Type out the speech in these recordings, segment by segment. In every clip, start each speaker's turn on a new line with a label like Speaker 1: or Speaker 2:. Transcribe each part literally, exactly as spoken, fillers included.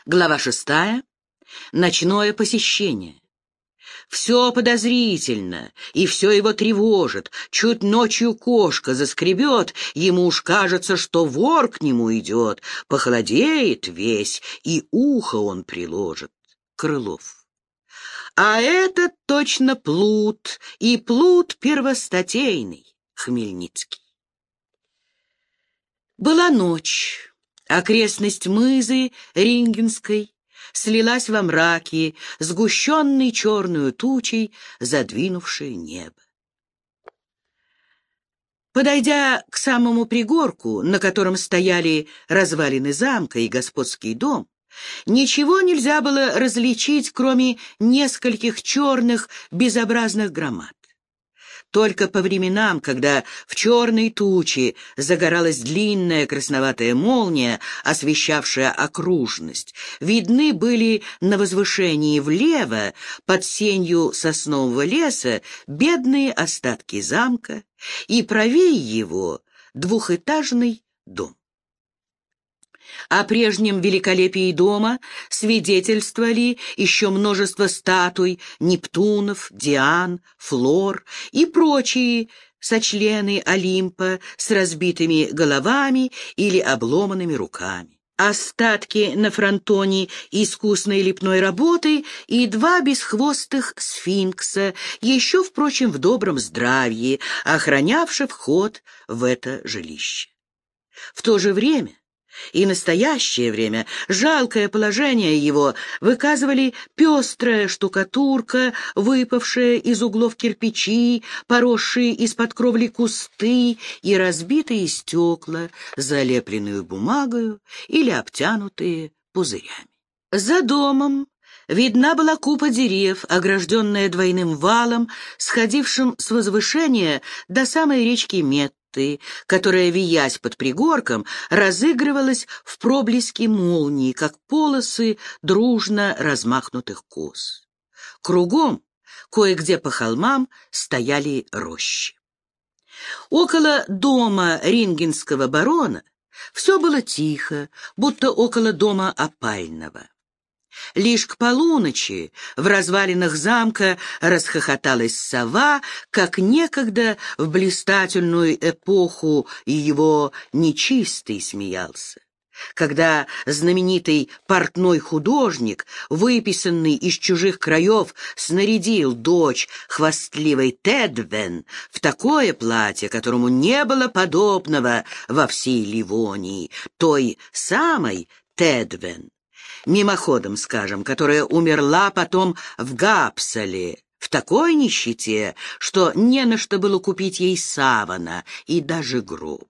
Speaker 1: Глава шестая. Ночное посещение. Все подозрительно, и все его тревожит. Чуть ночью кошка заскребет, ему уж кажется, что вор к нему идет. Похолодеет весь, и ухо он приложит. Крылов. А этот точно плут, и плут первостатейный. Хмельницкий. Была ночь. Окрестность мызы Рингенской слилась во мраке, сгущенной черную тучей, задвинувшей небо. Подойдя к самому пригорку, на котором стояли развалины замка и господский дом, ничего нельзя было различить, кроме нескольких черных безобразных громад. Только по временам, когда в черной туче загоралась длинная красноватая молния, освещавшая окружность, видны были на возвышении влево, под сенью соснового леса, бедные остатки замка, и правее его двухэтажный дом. О прежнем великолепии дома свидетельствовали еще множество статуй Нептунов, Диан, Флор и прочие сочлены Олимпа с разбитыми головами или обломанными руками. Остатки на фронтоне искусной лепной работы и два бесхвостых сфинкса, еще, впрочем, в добром здравии, охранявших вход в это жилище. В то же время и настоящее время жалкое положение его выказывали пестрая штукатурка, выпавшая из углов кирпичи, поросшие из-под кровли кусты и разбитые стекла, залепленную бумагою или обтянутые пузырями. За домом видна была купа дерев, огражденная двойным валом, сходившим с возвышения до самой речки Метты, которая, виясь под пригорком, разыгрывалась в проблеске молнии, как полосы дружно размахнутых кос. Кругом, кое-где по холмам, стояли рощи. Около дома рингенского барона все было тихо, будто около дома опального. Лишь к полуночи в развалинах замка расхохоталась сова, как некогда в блистательную эпоху его нечистый смеялся. Когда знаменитый портной художник, выписанный из чужих краев, снарядил дочь хвастливой Тедвен в такое платье, которому не было подобного во всей Ливонии, той самой Тедвен, мимоходом скажем, которая умерла потом в Гапсале, в такой нищете, что не на что было купить ей савана и даже гроба.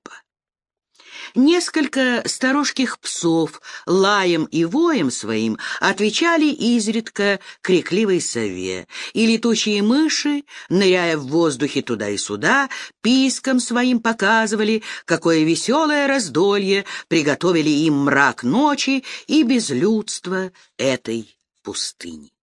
Speaker 1: Несколько сторожких псов лаем и воем своим отвечали изредка крикливой сове, и летучие мыши, ныряя в воздухе туда и сюда, писком своим показывали, какое веселое раздолье приготовили им мрак ночи и безлюдство этой пустыни.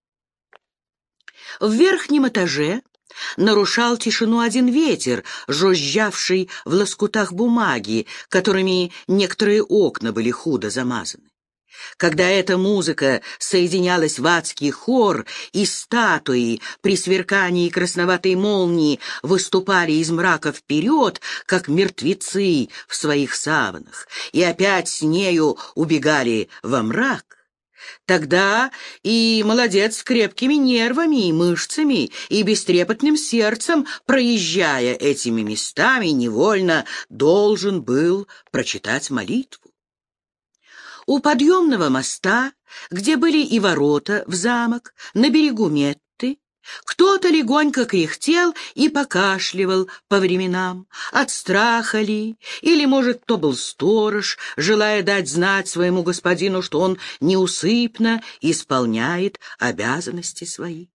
Speaker 1: В верхнем этаже нарушал тишину один ветер, жужжавший в лоскутах бумаги, которыми некоторые окна были худо замазаны. Когда эта музыка соединялась в адский хор, и статуи при сверкании красноватой молнии выступали из мрака вперед, как мертвецы в своих саванах, и опять с нею убегали во мрак, тогда и молодец с крепкими нервами и мышцами и бестрепетным сердцем, проезжая этими местами, невольно должен был прочитать молитву. У подъемного моста, где были и ворота в замок, на берегу Метты, кто-то легонько кряхтел и покашливал по временам, от страха ли, или, может, то был сторож, желая дать знать своему господину, что он неусыпно исполняет обязанности свои.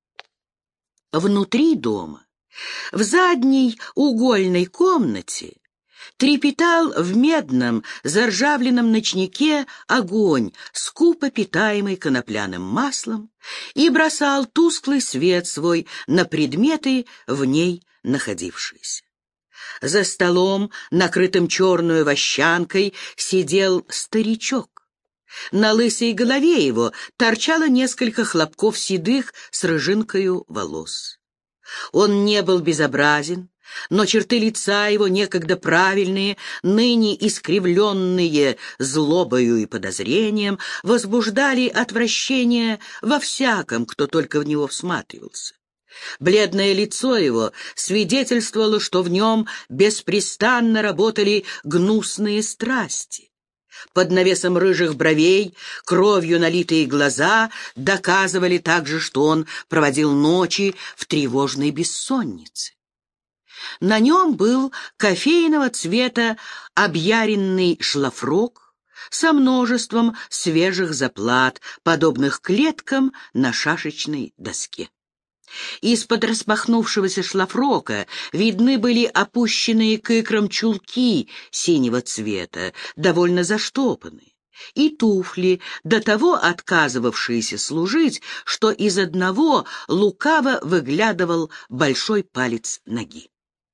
Speaker 1: Внутри дома, в задней угольной комнате, трепетал в медном заржавленном ночнике огонь, скупо питаемый конопляным маслом, и бросал тусклый свет свой на предметы в ней находившиеся. За столом, накрытым черную вощанкой, сидел старичок. На лысой голове его торчало несколько хлопков седых с рыжинкою волос. Он не был безобразен, но черты лица его, некогда правильные, ныне искривленные злобою и подозрением, возбуждали отвращение во всяком, кто только в него всматривался. Бледное лицо его свидетельствовало, что в нем беспрестанно работали гнусные страсти. Под навесом рыжих бровей, кровью налитые глаза доказывали также, что он проводил ночи в тревожной бессоннице. На нем был кофейного цвета объяренный шлафрок со множеством свежих заплат, подобных клеткам на шашечной доске. Из-под распахнувшегося шлафрока видны были опущенные к икрам чулки синего цвета, довольно заштопанные, и туфли, до того отказывавшиеся служить, что из одного лукаво выглядывал большой палец ноги.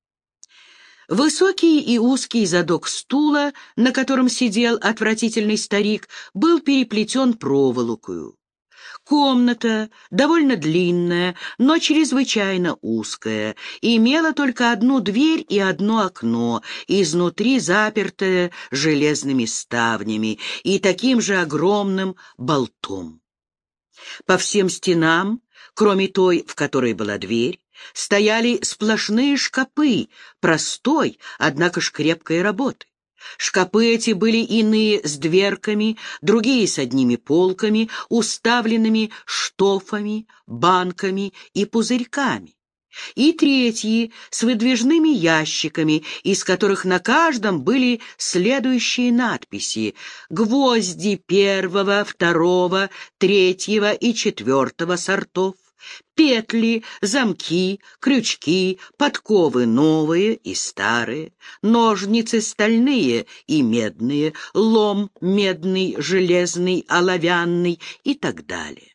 Speaker 1: Высокий и узкий задок стула, на котором сидел отвратительный старик, был переплетен проволокою. Комната, довольно длинная, но чрезвычайно узкая, имела только одну дверь и одно окно, изнутри запертое железными ставнями и таким же огромным болтом. По всем стенам, кроме той, в которой была дверь, стояли сплошные шкапы, простой, однако ж крепкой работы. Шкапы эти были иные с дверками, другие с одними полками, уставленными штофами, банками и пузырьками, и третьи с выдвижными ящиками, из которых на каждом были следующие надписи: «Гвозди первого, второго, третьего и четвертого сортов», петли, замки, крючки, подковы новые и старые, ножницы стальные и медные, лом медный, железный, оловянный и так далее.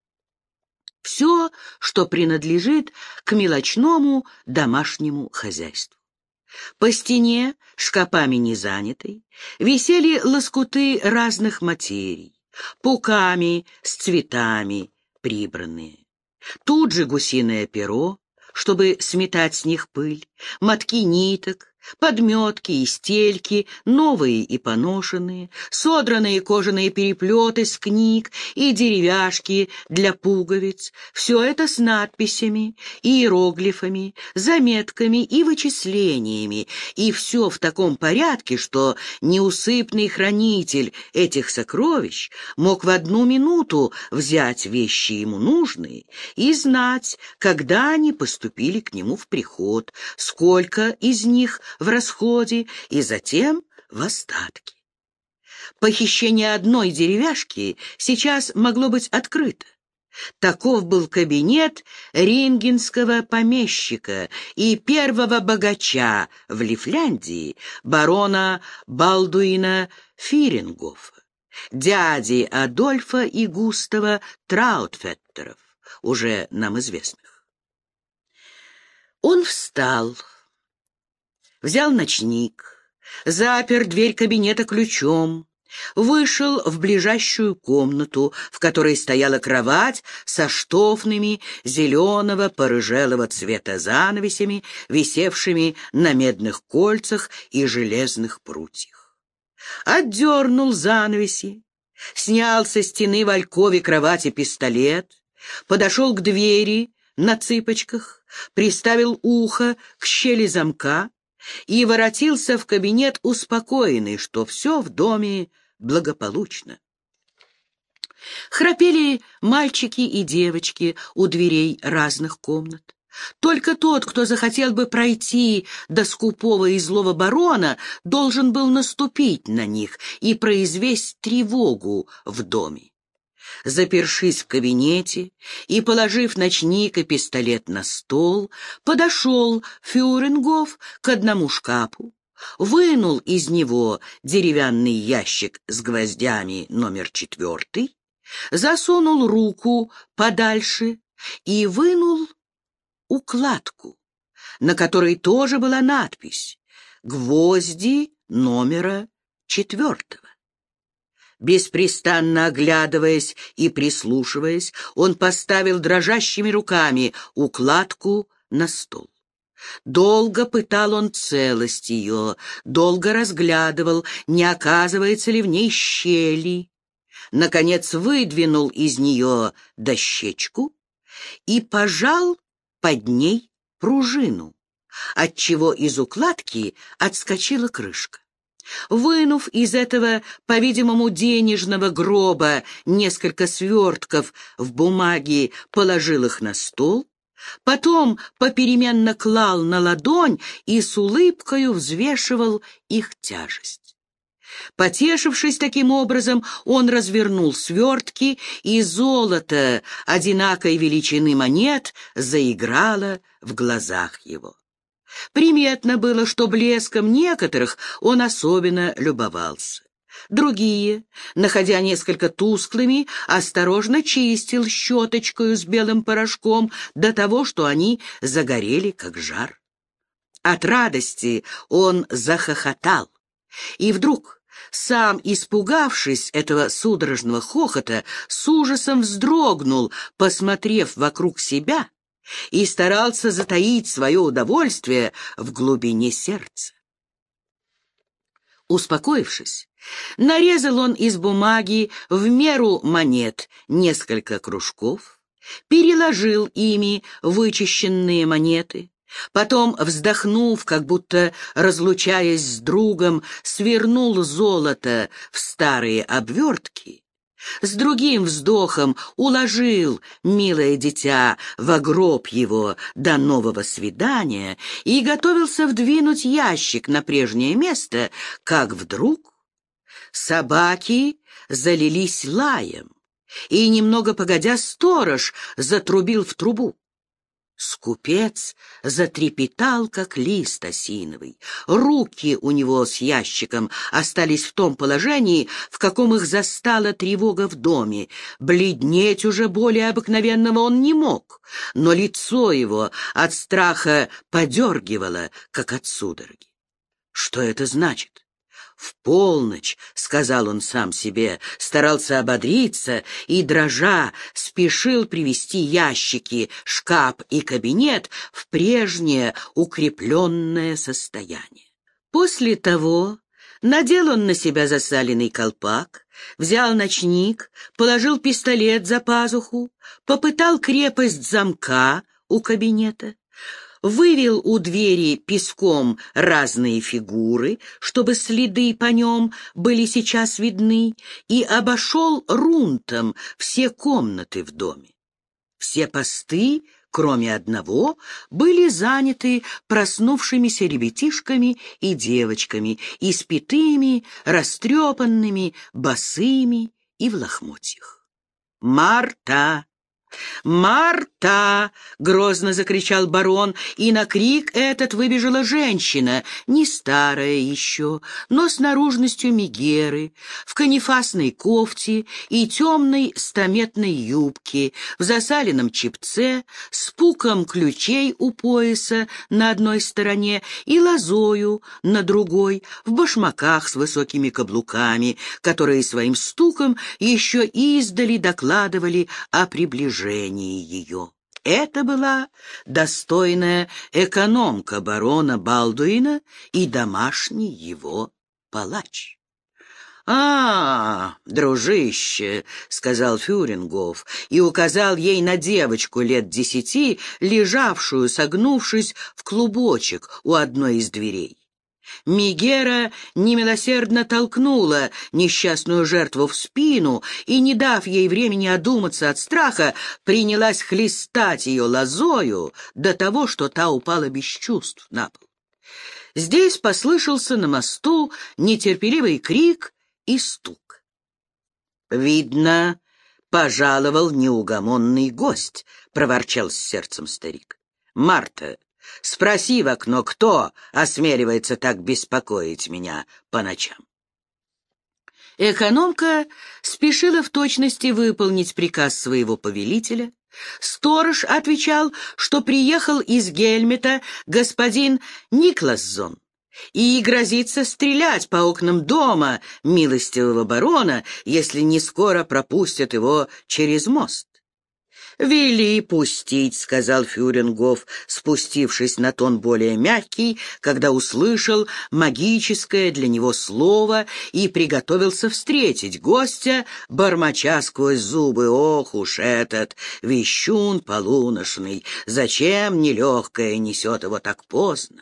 Speaker 1: Все, что принадлежит к мелочному домашнему хозяйству. По стене, шкапами не занятой, висели лоскуты разных материй, пуками с цветами прибранные. Тут же гусиное перо, чтобы сметать с них пыль, мотки ниток, подметки и стельки, новые и поношенные, содранные кожаные переплеты с книг и деревяшки для пуговиц. Все это с надписями, иероглифами, заметками и вычислениями, и все в таком порядке, что неусыпный хранитель этих сокровищ мог в одну минуту взять вещи ему нужные и знать, когда они поступили к нему в приход, сколько из них в расходе и затем в остатке. Похищение одной деревяшки сейчас могло быть открыто. Таков был кабинет рингенского помещика и первого богача в Лифляндии, барона Балдуина Фирингофа, дяди Адольфа и Густава Траутфеттеров, уже нам известных. Он встал, взял ночник, запер дверь кабинета ключом, вышел в ближайшую комнату, в которой стояла кровать со штофными зеленого порыжелого цвета занавесями, висевшими на медных кольцах и железных прутьях. Отдернул занавеси, снял со стены в алькове кровати пистолет, подошел к двери на цыпочках, приставил ухо к щели замка и воротился в кабинет успокоенный, что все в доме благополучно. Храпели мальчики и девочки у дверей разных комнат. Только тот, кто захотел бы пройти до скупого и злого барона, должен был наступить на них и произвести тревогу в доме. Запершись в кабинете и положив ночник и пистолет на стол, подошел Фюрингоф к одному шкафу, вынул из него деревянный ящик с гвоздями номер четвертый, засунул руку подальше и вынул укладку, на которой тоже была надпись «Гвозди номера четвертого». Беспрестанно оглядываясь и прислушиваясь, он поставил дрожащими руками укладку на стол. Долго пытал он целость ее, долго разглядывал, не оказывается ли в ней щели. Наконец выдвинул из нее дощечку и пожал под ней пружину, отчего из укладки отскочила крышка. Вынув из этого, по-видимому, денежного гроба несколько свертков в бумаге, положил их на стол, потом попеременно клал на ладонь и с улыбкою взвешивал их тяжесть. Потешившись таким образом, он развернул свертки, и золото одинакой величины монет заиграло в глазах его. Приметно было, что блеском некоторых он особенно любовался. Другие, находя несколько тусклыми, осторожно чистил щеточкою с белым порошком до того, что они загорели, как жар. От радости он захохотал, и вдруг, сам испугавшись этого судорожного хохота, с ужасом вздрогнул, посмотрев вокруг себя, и старался затаить свое удовольствие в глубине сердца. Успокоившись, нарезал он из бумаги в меру монет несколько кружков, переложил ими вычищенные монеты, потом, вздохнув, как будто разлучаясь с другом, свернул золото в старые обвертки, с другим вздохом уложил милое дитя во гроб его до нового свидания и готовился вдвинуть ящик на прежнее место, как вдруг собаки залились лаем, и, немного погодя, сторож затрубил в трубу. Скупец затрепетал, как лист осиновый. Руки у него с ящиком остались в том положении, в каком их застала тревога в доме. Бледнеть уже более обыкновенного он не мог, но лицо его от страха подергивало, как от судороги. Что это значит? «В полночь», — сказал он сам себе, старался ободриться и, дрожа, спешил привести ящики, шкаф и кабинет в прежнее укрепленное состояние. После того надел он на себя засаленный колпак, взял ночник, положил пистолет за пазуху, попытал крепость замка у кабинета, вывел у двери песком разные фигуры, чтобы следы по нем были сейчас видны, и обошел рунтом все комнаты в доме. Все посты, кроме одного, были заняты проснувшимися ребятишками и девочками, испитыми, растрепанными, босыми и в лохмотьях. «Марта! «Марта!» — грозно закричал барон, и на крик этот выбежала женщина, не старая еще, но с наружностью мегеры, в канифасной кофте и темной стометной юбке, в засаленном чепце, с пуком ключей у пояса на одной стороне и лозою на другой, в башмаках с высокими каблуками, которые своим стуком еще издали докладывали о приближении ее. Это была достойная экономка барона Балдуина и домашний его палач. «А, дружище», — сказал Фюрингоф и указал ей на девочку лет десяти, лежавшую, согнувшись в клубочек у одной из дверей. Мегера немилосердно толкнула несчастную жертву в спину и, не дав ей времени одуматься от страха, принялась хлестать ее лозою до того, что та упала без чувств на пол. Здесь послышался на мосту нетерпеливый крик и стук. «Видно, пожаловал неугомонный гость», — проворчал с сердцем старик. «Марта, спроси в окно, кто осмеливается так беспокоить меня по ночам». Экономка спешила в точности выполнить приказ своего повелителя. Сторож отвечал, что приехал из Гельмета господин Никлассон и грозится стрелять по окнам дома милостивого барона, если не скоро пропустят его через мост. «Вели пустить», — сказал Фюрингоф, спустившись на тон более мягкий, когда услышал магическое для него слово и приготовился встретить гостя, бормоча сквозь зубы: «Ох уж этот вещун полуношный! Зачем нелегкое несет его так поздно?»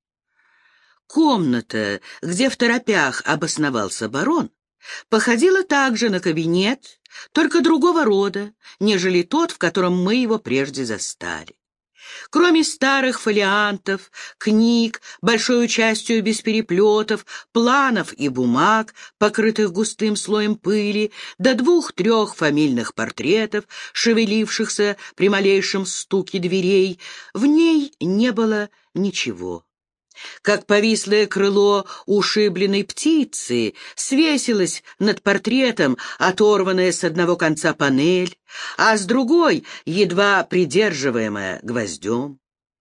Speaker 1: Комната, где второпях обосновался барон, походила также на кабинет, только другого рода, нежели тот, в котором мы его прежде застали. Кроме старых фолиантов, книг, большой частью без переплетов, планов и бумаг, покрытых густым слоем пыли, до двух-трех фамильных портретов, шевелившихся при малейшем стуке дверей, в ней не было ничего. Как повислое крыло ушибленной птицы свесилось над портретом оторванная с одного конца панель, а с другой едва придерживаемая гвоздем.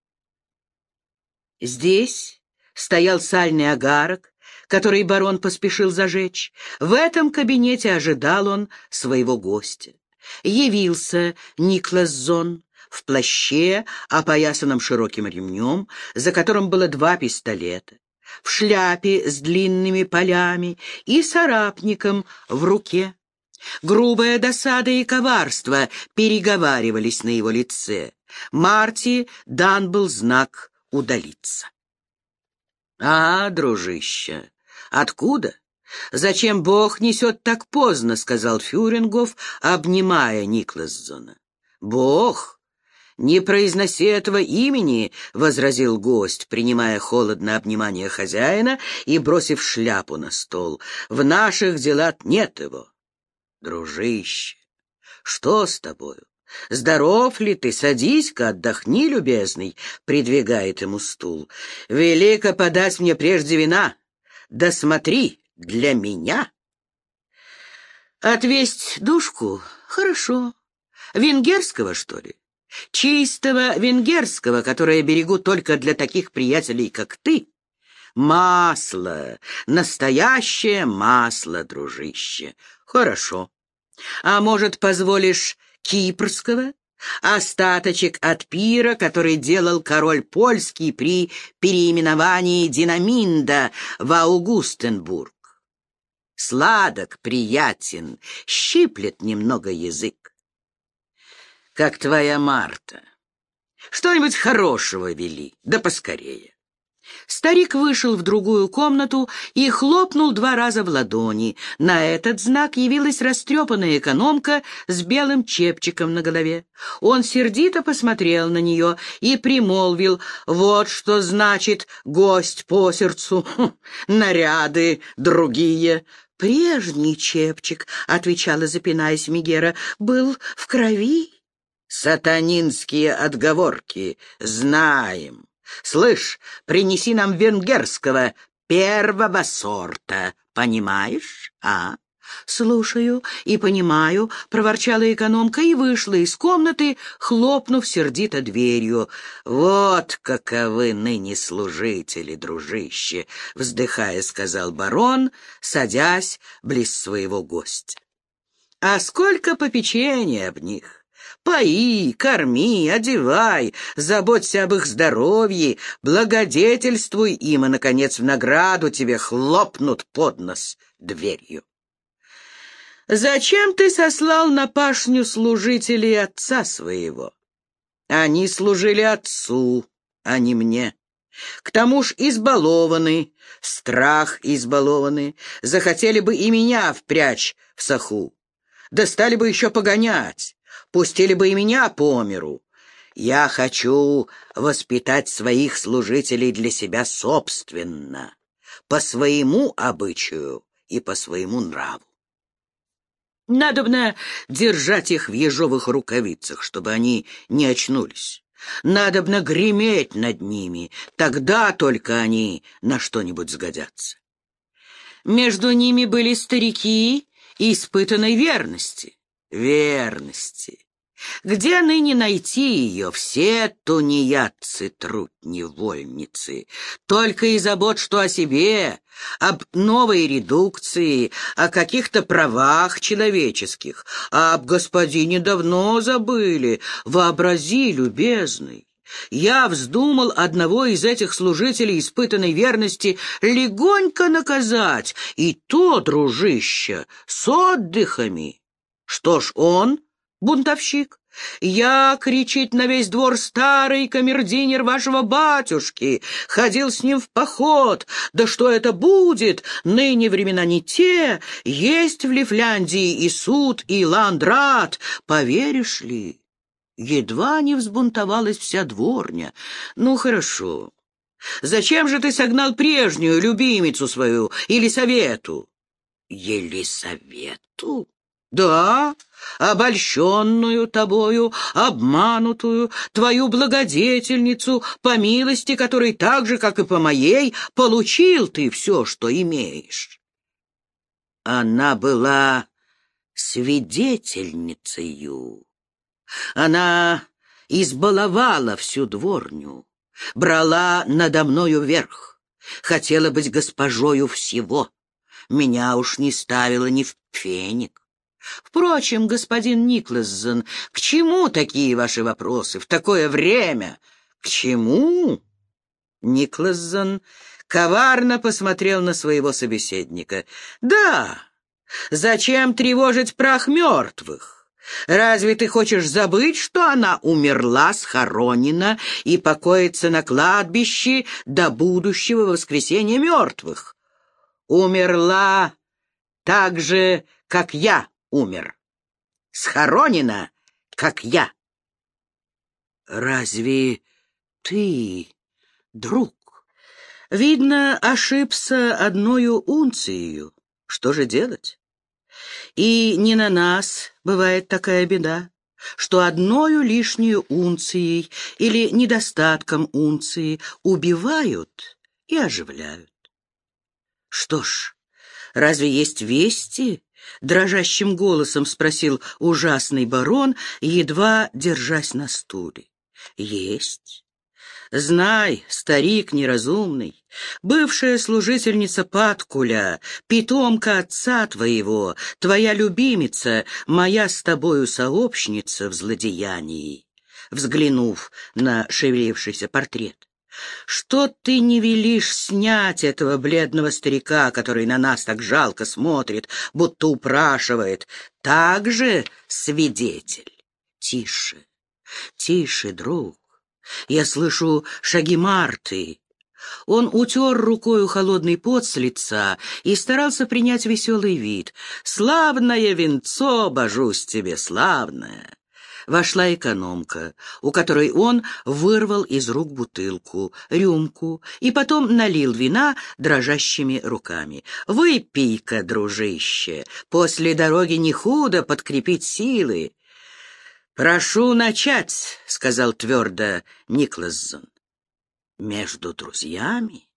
Speaker 1: Здесь стоял сальный агарок, который барон поспешил зажечь. В этом кабинете ожидал он своего гостя. Явился Никлас Зон в плаще, опоясанном широким ремнем, за которым было два пистолета, в шляпе с длинными полями и с арапником в руке. Грубая досада и коварство переговаривались на его лице. Марти дан был знак удалиться. «А, дружище, откуда? Зачем Бог несет так поздно?» — сказал Фюрингоф, обнимая Никласзона. «Бог? «Не произноси этого имени», — возразил гость, принимая холодно обнимание хозяина и бросив шляпу на стол. «В наших делах нет его». «Дружище, что с тобою? Здоров ли ты? Садись-ка, отдохни, любезный», — придвигает ему стул. «Велико подать мне прежде вина. Да смотри, для меня». «Отвесть душку? Хорошо. Венгерского, что ли? Чистого венгерского, которое берегу только для таких приятелей, как ты? Масло, настоящее масло, дружище. Хорошо. А может, позволишь кипрского? Остаточек от пира, который делал король польский при переименовании Динаминда в Аугустенбург. Сладок, приятен, щиплет немного язык. Как твоя Марта. Что-нибудь хорошего вели, да поскорее». Старик вышел в другую комнату и хлопнул два раза в ладони. На этот знак явилась растрепанная экономка с белым чепчиком на голове. Он сердито посмотрел на нее и примолвил: «Вот что значит гость по сердцу. Хм, наряды другие». «Прежний чепчик», — отвечала, запинаясь Мегера, — «был в крови». «Сатанинские отговорки знаем. Слышь, принеси нам венгерского первого сорта, понимаешь, а?» «Слушаю и понимаю», — проворчала экономка и вышла из комнаты, хлопнув сердито дверью. «Вот каковы ныне служители, дружище», — вздыхая, сказал барон, садясь близ своего гостя. «А сколько попечения об них! Пои, корми, одевай, заботься об их здоровье, благодетельствуй им, и, наконец, в награду тебе хлопнут под нос дверью. Зачем ты сослал на пашню служителей отца своего? Они служили отцу, а не мне. К тому ж избалованы, страх избалованы, захотели бы и меня впрячь в саху, да стали бы еще погонять. Пустили бы и меня по миру. Я хочу воспитать своих служителей для себя собственно, по своему обычаю и по своему нраву. Надобно держать их в ежовых рукавицах, чтобы они не очнулись. Надобно греметь над ними, тогда только они на что-нибудь сгодятся. Между ними были старики испытанной верности. Верности. Где ныне найти ее? Все тунеядцы, трутни-вольницы. Только и забот, что о себе, об новой редукции, о каких-то правах человеческих, а об господине давно забыли. Вообрази, любезный, я вздумал одного из этих служителей испытанной верности легонько наказать, и то, дружище, с отдыхами. Что ж, он... бунтовщик. Я, кричит на весь двор, старый камердинер вашего батюшки, ходил с ним в поход. Да что это будет? Ныне времена не те. Есть в Лифляндии и суд, и ландрат. Поверишь ли? Едва не взбунтовалась вся дворня. Ну, хорошо. Зачем же ты согнал прежнюю любимицу свою, Елисавету? Елисавету? Да, обольщенную тобою, обманутую, твою благодетельницу, по милости которой так же, как и по моей, получил ты все, что имеешь. Она была свидетельницею. Она избаловала всю дворню, брала надо мною верх, хотела быть госпожою всего. Меня уж не ставила ни в пфеник. Впрочем, господин Никлассон, к чему такие ваши вопросы в такое время? К чему? Никлассон коварно посмотрел на своего собеседника. Да, зачем тревожить прах мертвых? Разве ты хочешь забыть, что она умерла, схоронена и покоится на кладбище до будущего воскресения мертвых? Умерла так же, как я умер. Схоронена, как я. Разве ты, друг? Видно, ошибся одною унцией. Что же делать? И не на нас бывает такая беда, что одною лишнюю унцией или недостатком унции убивают и оживляют. Что ж, разве есть вести? Дрожащим голосом спросил ужасный барон, едва держась на стуле. Есть. Знай, старик неразумный, бывшая служительница Паткуля, питомка отца твоего, твоя любимица, моя с тобою сообщница в злодеянии, взглянув на шевелившийся портрет. Что ты не велишь снять этого бледного старика, который на нас так жалко смотрит, будто упрашивает? Так же свидетель. Тише, тише, друг. Я слышу шаги Марты. Он утер рукою холодный пот с лица и старался принять веселый вид. «Славное венцо, божусь тебе, славное!» Вошла экономка, у которой он вырвал из рук бутылку, рюмку и потом налил вина дрожащими руками. «Выпей-ка, дружище, после дороги не худо подкрепить силы». «Прошу начать», — сказал твердо Никлассон. «Между друзьями?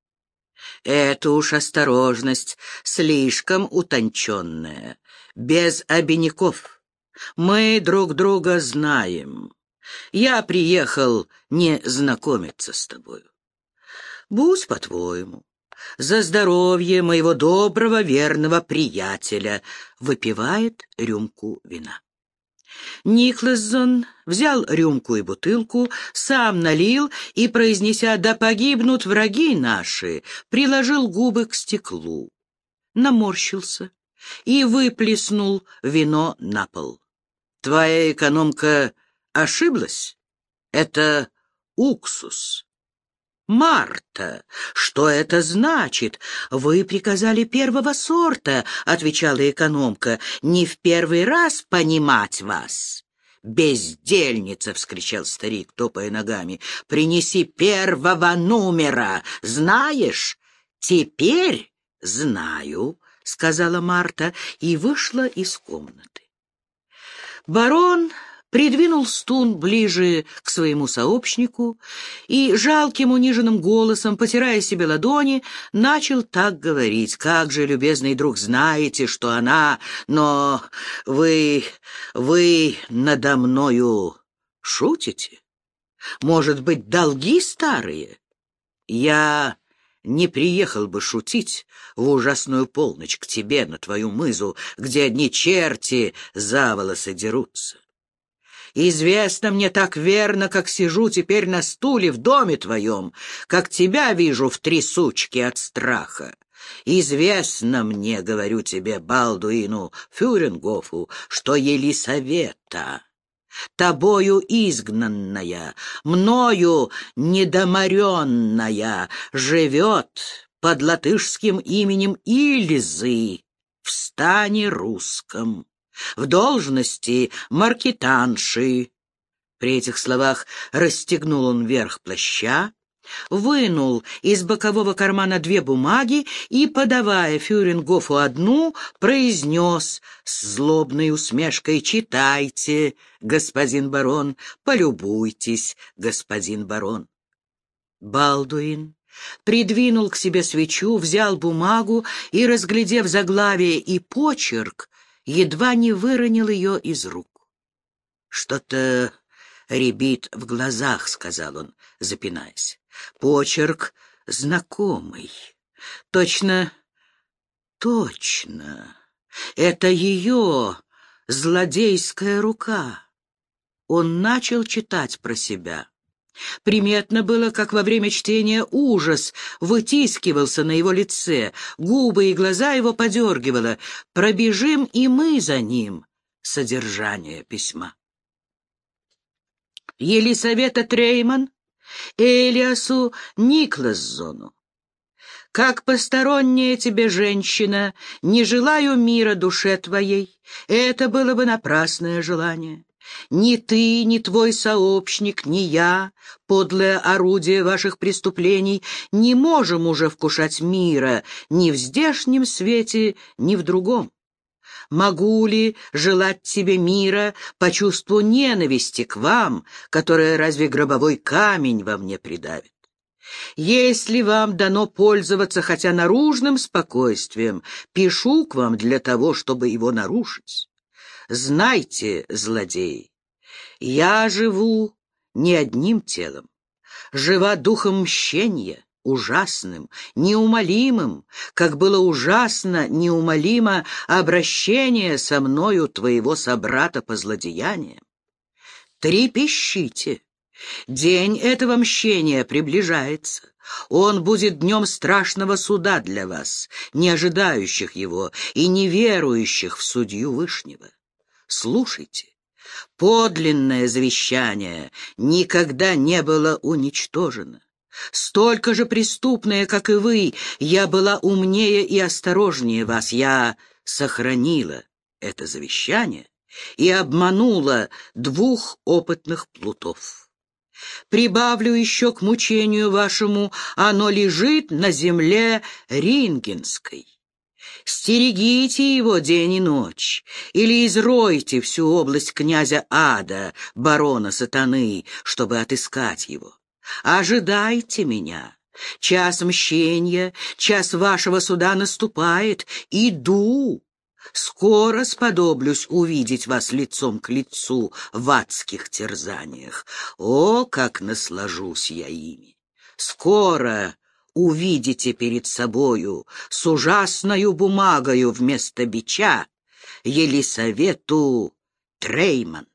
Speaker 1: Это уж осторожность, слишком утонченная, без обиняков. Мы друг друга знаем. Я приехал не знакомиться с тобою. Будь по-твоему. За здоровье моего доброго, верного приятеля», — выпивает рюмку вина. Никлассон взял рюмку и бутылку, сам налил и, произнеся «да погибнут враги наши», приложил губы к стеклу, наморщился и выплеснул вино на пол. «Твоя экономка ошиблась? Это уксус». «Марта, что это значит? Вы приказали первого сорта», — отвечала экономка, — «не в первый раз понимать вас». «Бездельница!» — вскричал старик, топая ногами. «Принеси первого номера, знаешь?» «Теперь знаю», — сказала Марта и вышла из комнаты. Барон придвинул стул ближе к своему сообщнику и жалким униженным голосом, потирая себе ладони, начал так говорить: «Как же, любезный друг, знаете, что она... Но вы... вы надо мною шутите? Может быть, долги старые? Я не приехал бы шутить в ужасную полночь к тебе на твою мызу, где одни черти за волосы дерутся. Известно мне так верно, как сижу теперь на стуле в доме твоем, как тебя вижу в трясучке от страха. Известно мне, говорю тебе, Балдуину Фюрингофу, что Елисавета, тобою изгнанная, мною недоморенная, живет под латышским именем Ильзы в стане русском, в должности маркетанши». При этих словах расстегнул он верх плаща, вынул из бокового кармана две бумаги и, подавая Фюрингофу одну, произнес с злобной усмешкой: «Читайте, господин барон, полюбуйтесь, господин барон». Балдуин придвинул к себе свечу, взял бумагу и, разглядев заглавие и почерк, едва не выронил ее из рук. «Что-то рябит в глазах», — сказал он, запинаясь. «Почерк знакомый. Точно, точно. Это ее злодейская рука». Он начал читать про себя. Приметно было, как во время чтения ужас вытискивался на его лице, губы и глаза его подергивало. «Пробежим и мы за ним» — содержание письма. Елисавета Трейман Элиасу Никласзону. «Как посторонняя тебе женщина, не желаю мира душе твоей. Это было бы напрасное желание. Ни ты, ни твой сообщник, ни я, подлое орудие ваших преступлений, не можем уже вкушать мира ни в здешнем свете, ни в другом. Могу ли желать тебе мира по чувству ненависти к вам, которое разве гробовой камень во мне придавит? Если вам дано пользоваться хотя наружным спокойствием, пишу к вам для того, чтобы его нарушить. Знайте, злодеи, я живу не одним телом, жива духом мщения, ужасным, неумолимым, как было ужасно, неумолимо обращение со мною твоего собрата по злодеяниям. Трепещите! День этого мщения приближается. Он будет днем страшного суда для вас, не ожидающих его и не верующих в судью Вышнего. Слушайте, подлинное завещание никогда не было уничтожено. Столько же преступная, как и вы, я была умнее и осторожнее вас. Я сохранила это завещание и обманула двух опытных плутов. Прибавлю еще к мучению вашему, оно лежит на земле Рингенской. Стерегите его день и ночь, или изройте всю область князя Ада, барона Сатаны, чтобы отыскать его. Ожидайте меня. Час мщения, час вашего суда наступает. Иду. Скоро сподоблюсь увидеть вас лицом к лицу в адских терзаниях. О, как наслажусь я ими! Скоро увидите перед собою с ужасною бумагою вместо бича Елисавету Трейман.